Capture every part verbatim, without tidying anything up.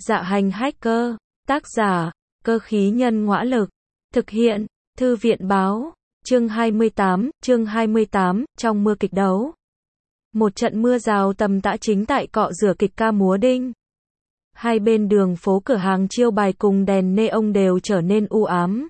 Dạ hành hacker, tác giả, cơ khí nhân ngõa lực, thực hiện, thư viện báo, chương hai mươi tám, chương hai mươi tám, trong mưa kịch đấu. Một trận mưa rào tầm tã chính tại cọ rửa kịch ca múa đinh. Hai bên đường phố cửa hàng chiêu bài cùng đèn neon đều trở nên u ám.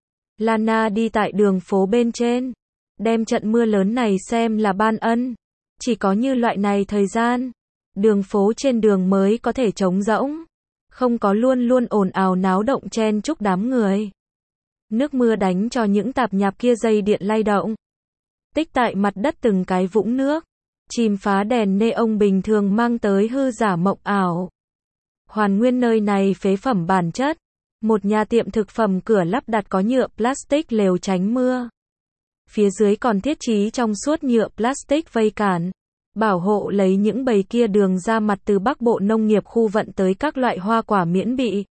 Lana đi tại đường phố bên trên, đem trận mưa lớn này xem là ban ân. Chỉ có như loại này thời gian, đường phố trên đường mới có thể trống rỗng, không có luôn luôn ồn ào náo động chen chúc đám người. Nước mưa đánh cho những tạp nhạp kia dây điện lay động, tích tại mặt đất từng cái vũng nước, chìm phá đèn neon bình thường mang tới hư giả mộng ảo. Hoàn nguyên nơi này phế phẩm bản chất, một nhà tiệm thực phẩm cửa lắp đặt có nhựa plastic lều tránh mưa. Phía dưới còn thiết trí trong suốt nhựa plastic vây cản, bảo hộ lấy những bầy kia đường ra mặt từ Bắc Bộ nông nghiệp khu vận tới các loại hoa quả miễn bị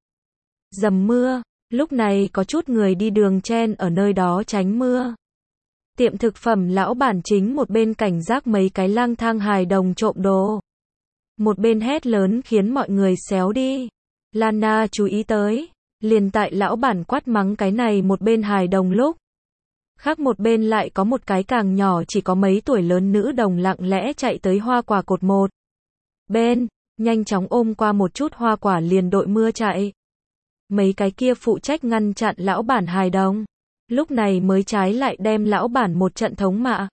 dầm mưa. Lúc này có chút người đi đường chen ở nơi đó tránh mưa. Tiệm thực phẩm lão bản chính một bên cảnh giác mấy cái lang thang hài đồng trộm đồ, một bên hét lớn khiến mọi người xéo đi. Lana chú ý tới, liền tại lão bản quát mắng cái này một bên hài đồng lúc, khác một bên lại có một cái càng nhỏ chỉ có mấy tuổi lớn nữ đồng lặng lẽ chạy tới hoa quả cột một bên, nhanh chóng ôm qua một chút hoa quả liền đội mưa chạy. Mấy cái kia phụ trách ngăn chặn lão bản hài đồng, lúc này mới trái lại đem lão bản một trận thống mạ.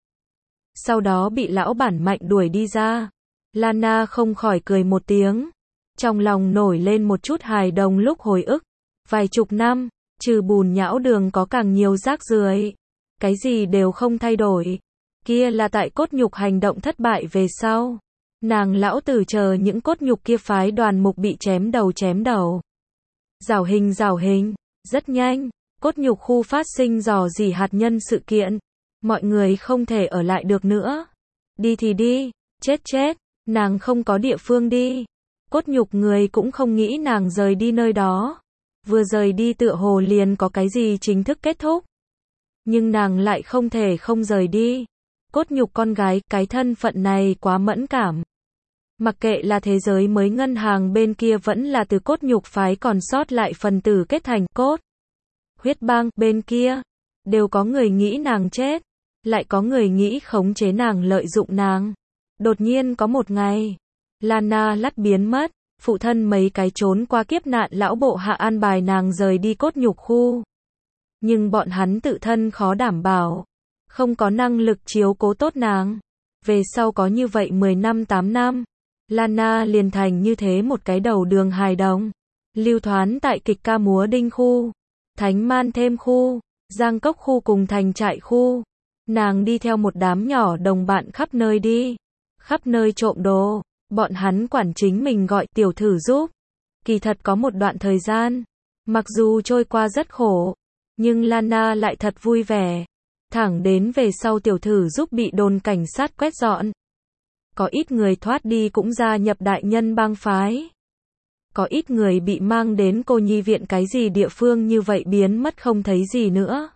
Sau đó bị lão bản mạnh đuổi đi ra. Lana không khỏi cười một tiếng, trong lòng nổi lên một chút hài đồng lúc hồi ức. Vài chục năm, trừ bùn nhão đường có càng nhiều rác rưởi, cái gì đều không thay đổi. Kia là tại cốt nhục hành động thất bại về sau. Nàng lão tử chờ những cốt nhục kia phái đoàn mục bị chém đầu chém đầu. Rảo hình rảo hình, rất nhanh, cốt nhục khu phát sinh rò rỉ hạt nhân sự kiện. Mọi người không thể ở lại được nữa. Đi thì đi, chết chết, nàng không có địa phương đi. Cốt nhục người cũng không nghĩ nàng rời đi nơi đó. Vừa rời đi tựa hồ liền có cái gì chính thức kết thúc. Nhưng nàng lại không thể không rời đi. Cốt nhục con gái, cái thân phận này quá mẫn cảm. Mặc kệ là thế giới mới ngân hàng bên kia vẫn là từ cốt nhục phái còn sót lại phần tử kết thành cốt huyết bang bên kia, đều có người nghĩ nàng chết, lại có người nghĩ khống chế nàng lợi dụng nàng. Đột nhiên có một ngày, Lana lắt biến mất, phụ thân mấy cái trốn qua kiếp nạn lão bộ hạ an bài nàng rời đi cốt nhục khu. Nhưng bọn hắn tự thân khó đảm bảo, không có năng lực chiếu cố tốt nàng. Về sau có như vậy mười năm tám năm, Lana liền thành như thế một cái đầu đường hài đồng, lưu thoán tại kịch ca múa đinh khu, Thánh Man thêm khu, Giang Cốc khu cùng Thành Trại khu. Nàng đi theo một đám nhỏ đồng bạn khắp nơi đi, khắp nơi trộm đồ, bọn hắn quản chính mình gọi tiểu thử giúp. Kỳ thật có một đoạn thời gian, mặc dù trôi qua rất khổ, nhưng Lana lại thật vui vẻ. Thẳng đến về sau tiểu thử giúp bị đồn cảnh sát quét dọn. Có ít người thoát đi cũng gia nhập đại nhân bang phái. Có ít người bị mang đến cô nhi viện cái gì địa phương như vậy biến mất không thấy gì nữa.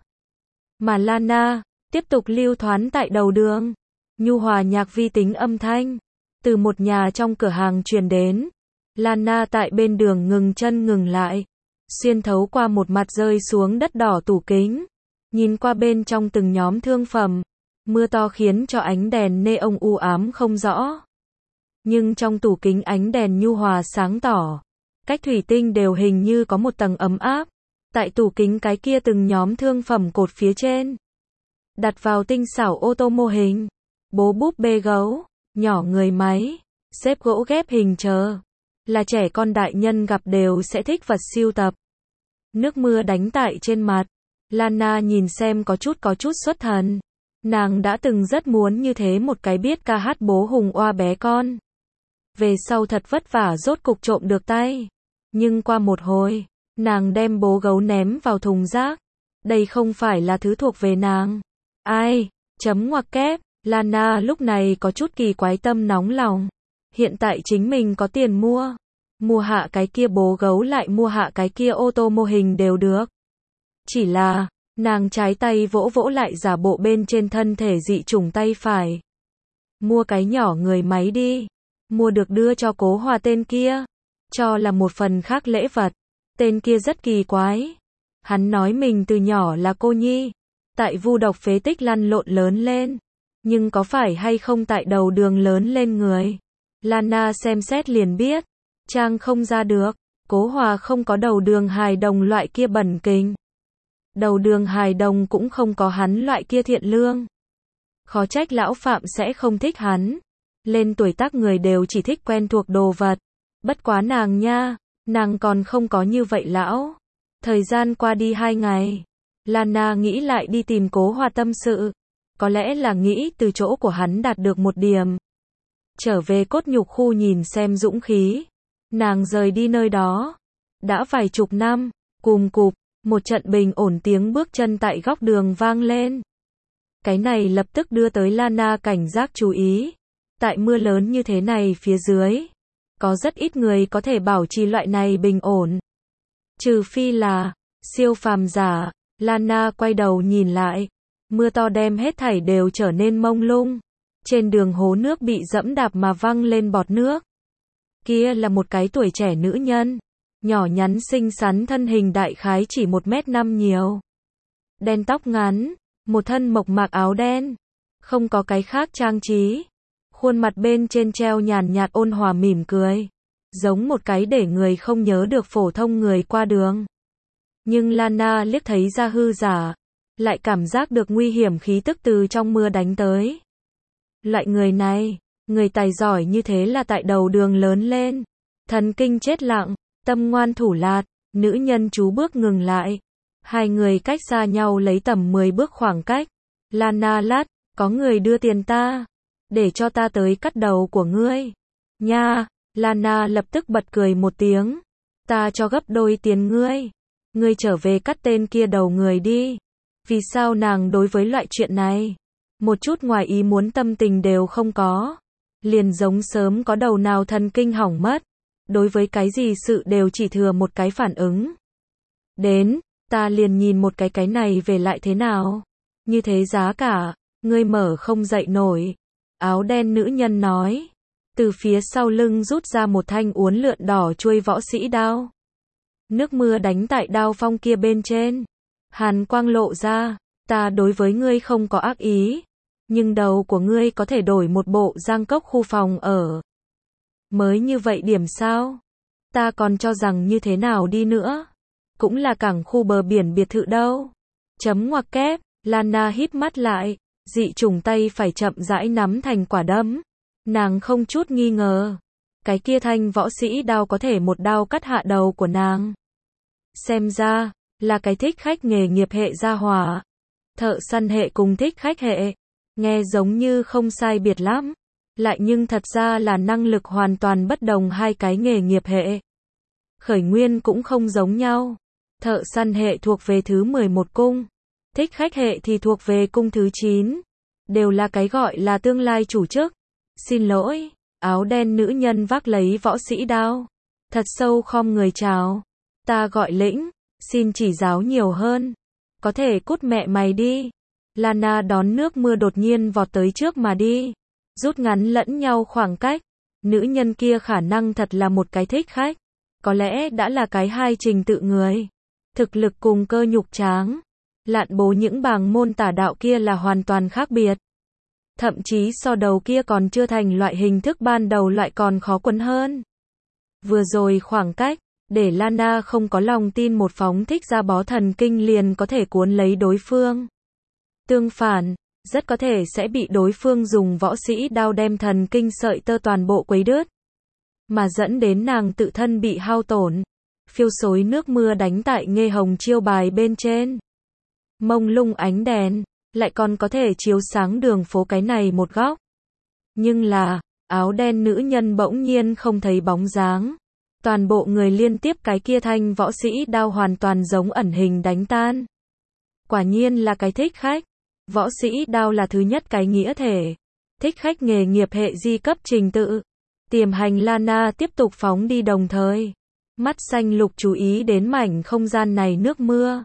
Mà Lana, tiếp tục lưu thoán tại đầu đường. Nhu hòa nhạc vi tính âm thanh, từ một nhà trong cửa hàng truyền đến. Lana tại bên đường ngừng chân ngừng lại. Xuyên thấu qua một mặt rơi xuống đất đỏ tủ kính. Nhìn qua bên trong từng nhóm thương phẩm. Mưa to khiến cho ánh đèn neon u ám không rõ. Nhưng trong tủ kính ánh đèn nhu hòa sáng tỏ. Cách thủy tinh đều hình như có một tầng ấm áp. Tại tủ kính cái kia từng nhóm thương phẩm cột phía trên. Đặt vào tinh xảo ô tô mô hình. Bố búp bê gấu, nhỏ người máy, xếp gỗ ghép hình chờ. Là trẻ con đại nhân gặp đều sẽ thích vật sưu tập. Nước mưa đánh tại trên mặt. Lana nhìn xem có chút có chút xuất thần. Nàng đã từng rất muốn như thế một cái biết ca hát bố hùng oa bé con. Về sau thật vất vả rốt cục trộm được tay. Nhưng qua một hồi, nàng đem bố gấu ném vào thùng rác. Đây không phải là thứ thuộc về nàng. Ai? Chấm ngoặc kép. Lana lúc này có chút kỳ quái tâm nóng lòng. Hiện tại chính mình có tiền mua. Mua hạ cái kia bố gấu lại mua hạ cái kia ô tô mô hình đều được. Chỉ là, nàng trái tay vỗ vỗ lại giả bộ bên trên thân thể dị chủng tay phải. Mua cái nhỏ người máy đi. Mua được đưa cho Cố Hòa tên kia. cho là một phần khác lễ vật. Tên kia rất kỳ quái. Hắn nói mình từ nhỏ là cô nhi, tại vu độc phế tích lăn lộn lớn lên. Nhưng có phải hay không tại đầu đường lớn lên người? Lana xem xét liền biết. Trang không ra được. Cố Hòa không có đầu đường hài đồng loại kia bẩn kình. Đầu đường hài đồng cũng không có hắn loại kia thiện lương. Khó trách lão Phạm sẽ không thích hắn. Lên tuổi tác người đều chỉ thích quen thuộc đồ vật. Bất quá nàng nha, nàng còn không có như vậy lão. Thời gian qua đi hai ngày. Lana nghĩ lại đi tìm Cố Hòa tâm sự. Có lẽ là nghĩ từ chỗ của hắn đạt được một điểm. Trở về cốt nhục khu nhìn xem dũng khí. Nàng rời đi nơi đó. Đã vài chục năm, cùm cụp, một trận bình ổn tiếng bước chân tại góc đường vang lên. Cái này lập tức đưa tới Lana cảnh giác chú ý. Tại mưa lớn như thế này phía dưới, có rất ít người có thể bảo trì loại này bình ổn. Trừ phi là siêu phàm giả. Lana quay đầu nhìn lại. Mưa to đem hết thảy đều trở nên mông lung. Trên đường hố nước bị dẫm đạp mà văng lên bọt nước. Kia là một cái tuổi trẻ nữ nhân. Nhỏ nhắn xinh xắn, thân hình đại khái chỉ một mét năm nhiều. Đen tóc ngắn, một thân mộc mạc áo đen. Không có cái khác trang trí. Khuôn mặt bên trên treo nhàn nhạt ôn hòa mỉm cười. Giống một cái để người không nhớ được phổ thông người qua đường. Nhưng Lana liếc thấy ra hư giả. Lại cảm giác được nguy hiểm khí tức từ trong mưa đánh tới. Loại người này, người tài giỏi như thế là tại đầu đường lớn lên. Thần kinh chết lặng, tâm ngoan thủ lạt, nữ nhân chú bước ngừng lại. Hai người cách xa nhau lấy tầm mười bước khoảng cách. Lana lát, có người đưa tiền ta. Để cho ta tới cắt đầu của ngươi. Nha, Lana lập tức bật cười một tiếng. Ta cho gấp đôi tiền ngươi. Ngươi trở về cắt tên kia đầu người đi. Vì sao nàng đối với loại chuyện này? Một chút ngoài ý muốn tâm tình đều không có. Liền giống sớm có đầu nào thần kinh hỏng mất. Đối với cái gì sự đều chỉ thừa một cái phản ứng. Đến, ta liền nhìn một cái cái này về lại thế nào. Như thế giá cả, ngươi mở không dậy nổi. Áo đen nữ nhân nói. Từ phía sau lưng rút ra một thanh uốn lượn đỏ chuôi võ sĩ đao. Nước mưa đánh tại đao phong kia bên trên. Hàn quang lộ ra. Ta đối với ngươi không có ác ý. Nhưng đầu của ngươi có thể đổi một bộ Giang Cốc khu phòng ở. Mới như vậy điểm sao? Ta còn cho rằng như thế nào đi nữa. Cũng là cảng khu bờ biển biệt thự đâu. Chấm ngoặc kép. Lana híp mắt lại. Dị trùng tay phải chậm rãi nắm thành quả đấm. Nàng không chút nghi ngờ. Cái kia thanh võ sĩ đao có thể một đao cắt hạ đầu của nàng. Xem ra, là cái thích khách nghề nghiệp hệ gia hỏa. Thợ săn hệ cùng thích khách hệ. Nghe giống như không sai biệt lắm. Lại nhưng thật ra là năng lực hoàn toàn bất đồng hai cái nghề nghiệp hệ. Khởi nguyên cũng không giống nhau. Thợ săn hệ thuộc về thứ mười một cung. Thích khách hệ thì thuộc về cung thứ chín. Đều là cái gọi là tương lai chủ chức. Xin lỗi, áo đen nữ nhân vác lấy võ sĩ đao. Thật sâu khom người chào. Ta gọi Lĩnh, xin chỉ giáo nhiều hơn. Có thể cút mẹ mày đi. Lana đón nước mưa đột nhiên vọt tới trước mà đi. Rút ngắn lẫn nhau khoảng cách. Nữ nhân kia khả năng thật là một cái thích khách. Có lẽ đã là cái hai trình tự người. Thực lực cùng cơ nhục tráng. Lạn bố những bàng môn tả đạo kia là hoàn toàn khác biệt. Thậm chí so đầu kia còn chưa thành loại hình thức ban đầu lại còn khó quấn hơn. Vừa rồi khoảng cách, để Lana không có lòng tin một phóng thích ra bó thần kinh liền có thể cuốn lấy đối phương. Tương phản, rất có thể sẽ bị đối phương dùng võ sĩ đao đem thần kinh sợi tơ toàn bộ quấy đứt. Mà dẫn đến nàng tự thân bị hao tổn. Phiêu xối nước mưa đánh tại nghê hồng chiêu bài bên trên. Mông lung ánh đèn, lại còn có thể chiếu sáng đường phố cái này một góc. Nhưng là, áo đen nữ nhân bỗng nhiên không thấy bóng dáng. Toàn bộ người liên tiếp cái kia thanh võ sĩ đao hoàn toàn giống ẩn hình đánh tan. Quả nhiên là cái thích khách. Võ sĩ đao là thứ nhất cái nghĩa thể. Thích khách nghề nghiệp hệ di cấp trình tự. Tiềm hành Lana tiếp tục phóng đi đồng thời. Mắt xanh lục chú ý đến mảnh không gian này nước mưa.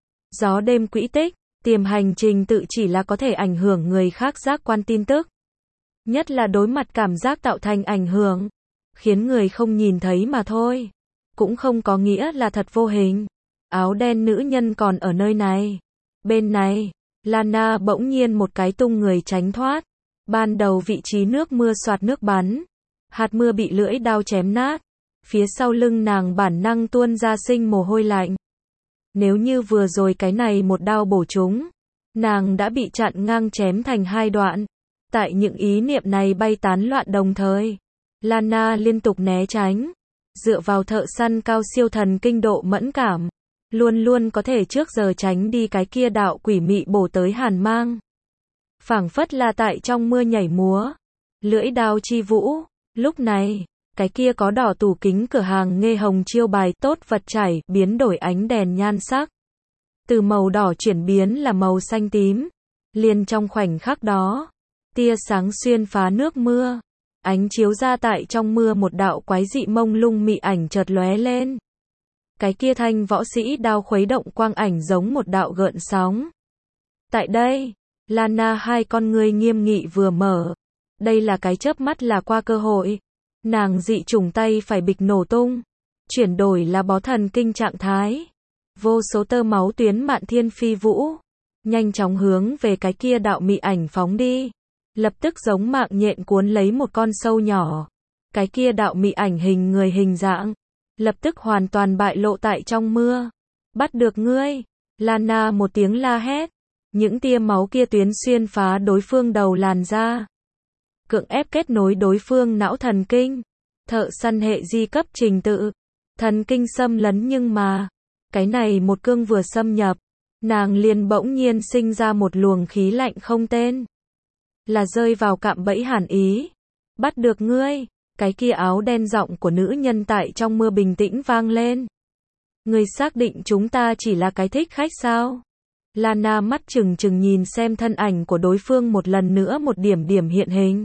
Gió đêm quỹ tích, tiềm hành trình tự chỉ là có thể ảnh hưởng người khác giác quan tin tức. Nhất là đối mặt cảm giác tạo thành ảnh hưởng. khiến người không nhìn thấy mà thôi. Cũng không có nghĩa là thật vô hình. Áo đen nữ nhân còn ở nơi này. Bên này, Lana bỗng nhiên một cái tung người tránh thoát. Ban đầu vị trí nước mưa xoạt nước bắn. Hạt mưa bị lưỡi đao chém nát. Phía sau lưng nàng bản năng tuôn ra sinh mồ hôi lạnh. Nếu như vừa rồi cái này một đao bổ trúng, nàng đã bị chặn ngang chém thành hai đoạn. Tại những ý niệm này bay tán loạn đồng thời, Lana liên tục né tránh. Dựa vào thợ săn cao siêu thần kinh độ mẫn cảm, luôn luôn có thể trước giờ tránh đi cái kia đạo quỷ mị bổ tới hàn mang. Phảng phất là tại trong mưa nhảy múa, lưỡi đao chi vũ. Lúc này, cái kia có đỏ tủ kính cửa hàng nghe hồng chiêu bài tốt vật chảy, biến đổi ánh đèn nhan sắc. Từ màu đỏ chuyển biến là màu xanh tím. Liền trong khoảnh khắc đó, tia sáng xuyên phá nước mưa, ánh chiếu ra tại trong mưa một đạo quái dị mông lung mị ảnh chợt lóe lên. Cái kia thanh võ sĩ đao khuấy động quang ảnh giống một đạo gợn sóng. Tại đây, Lana hai con ngươi nghiêm nghị vừa mở. Đây là cái chớp mắt là qua cơ hội. Nàng dị chủng tay phải bịch nổ tung. Chuyển đổi là bó thần kinh trạng thái. Vô số tơ máu tuyến mạn thiên phi vũ. Nhanh chóng hướng về cái kia đạo mị ảnh phóng đi. Lập tức giống mạng nhện cuốn lấy một con sâu nhỏ. Cái kia đạo mị ảnh hình người hình dạng. Lập tức hoàn toàn bại lộ tại trong mưa. Bắt được ngươi. Lana một tiếng la hét. Những tia máu kia tuyến xuyên phá đối phương đầu làn da. Cưỡng ép kết nối đối phương não thần kinh. Thợ săn hệ di cấp trình tự. Thần kinh xâm lấn nhưng mà. Cái này một cương vừa xâm nhập. Nàng liền bỗng nhiên sinh ra một luồng khí lạnh không tên. Là rơi vào cạm bẫy hàn ý. Bắt được ngươi. Cái kia áo đen giọng của nữ nhân tại trong mưa bình tĩnh vang lên. Ngươi xác định chúng ta chỉ là cái thích khách sao? Lana mắt trừng trừng nhìn xem thân ảnh của đối phương một lần nữa một điểm điểm hiện hình.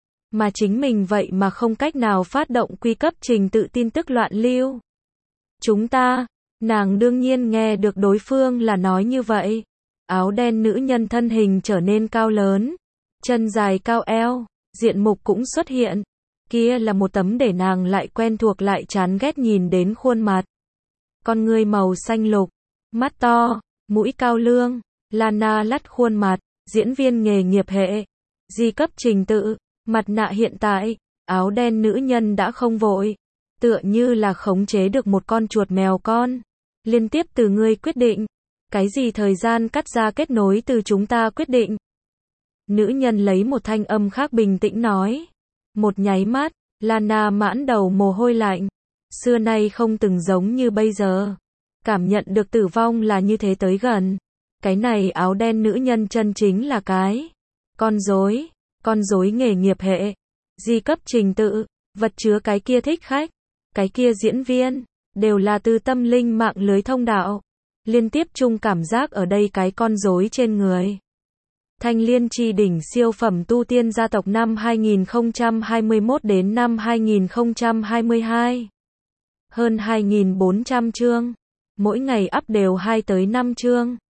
Mà chính mình vậy mà không cách nào phát động quy cấp trình tự tin tức loạn lưu. Chúng ta, nàng đương nhiên nghe được đối phương là nói như vậy. Áo đen nữ nhân thân hình trở nên cao lớn. Chân dài cao eo, diện mục cũng xuất hiện. Kia là một tấm để nàng lại quen thuộc lại chán ghét nhìn đến khuôn mặt. Con người màu xanh lục, mắt to, mũi cao lương. Lana lắt khuôn mặt, diễn viên nghề nghiệp hệ, di cấp trình tự, mặt nạ hiện tại, áo đen nữ nhân đã không vội. Tựa như là khống chế được một con chuột mèo con. Liên tiếp từ ngươi quyết định. Cái gì thời gian cắt ra kết nối từ chúng ta quyết định. Nữ nhân lấy một thanh âm khác bình tĩnh nói. Một nháy mắt, Lana mãn đầu mồ hôi lạnh. Xưa nay không từng giống như bây giờ. Cảm nhận được tử vong là như thế tới gần. Cái này áo đen nữ nhân chân chính là cái con rối, con rối nghề nghiệp hệ, di cấp trình tự, vật chứa cái kia thích khách, cái kia diễn viên, đều là từ tâm linh mạng lưới thông đạo. Liên tiếp chung cảm giác ở đây cái con rối trên người. Thanh Liên Chi đỉnh siêu phẩm tu tiên gia tộc năm hai nghìn không trăm hai mươi mốt đến năm hai nghìn không trăm hai mươi hai. Hơn hai nghìn bốn trăm chương. Mỗi ngày up đều hai tới năm chương.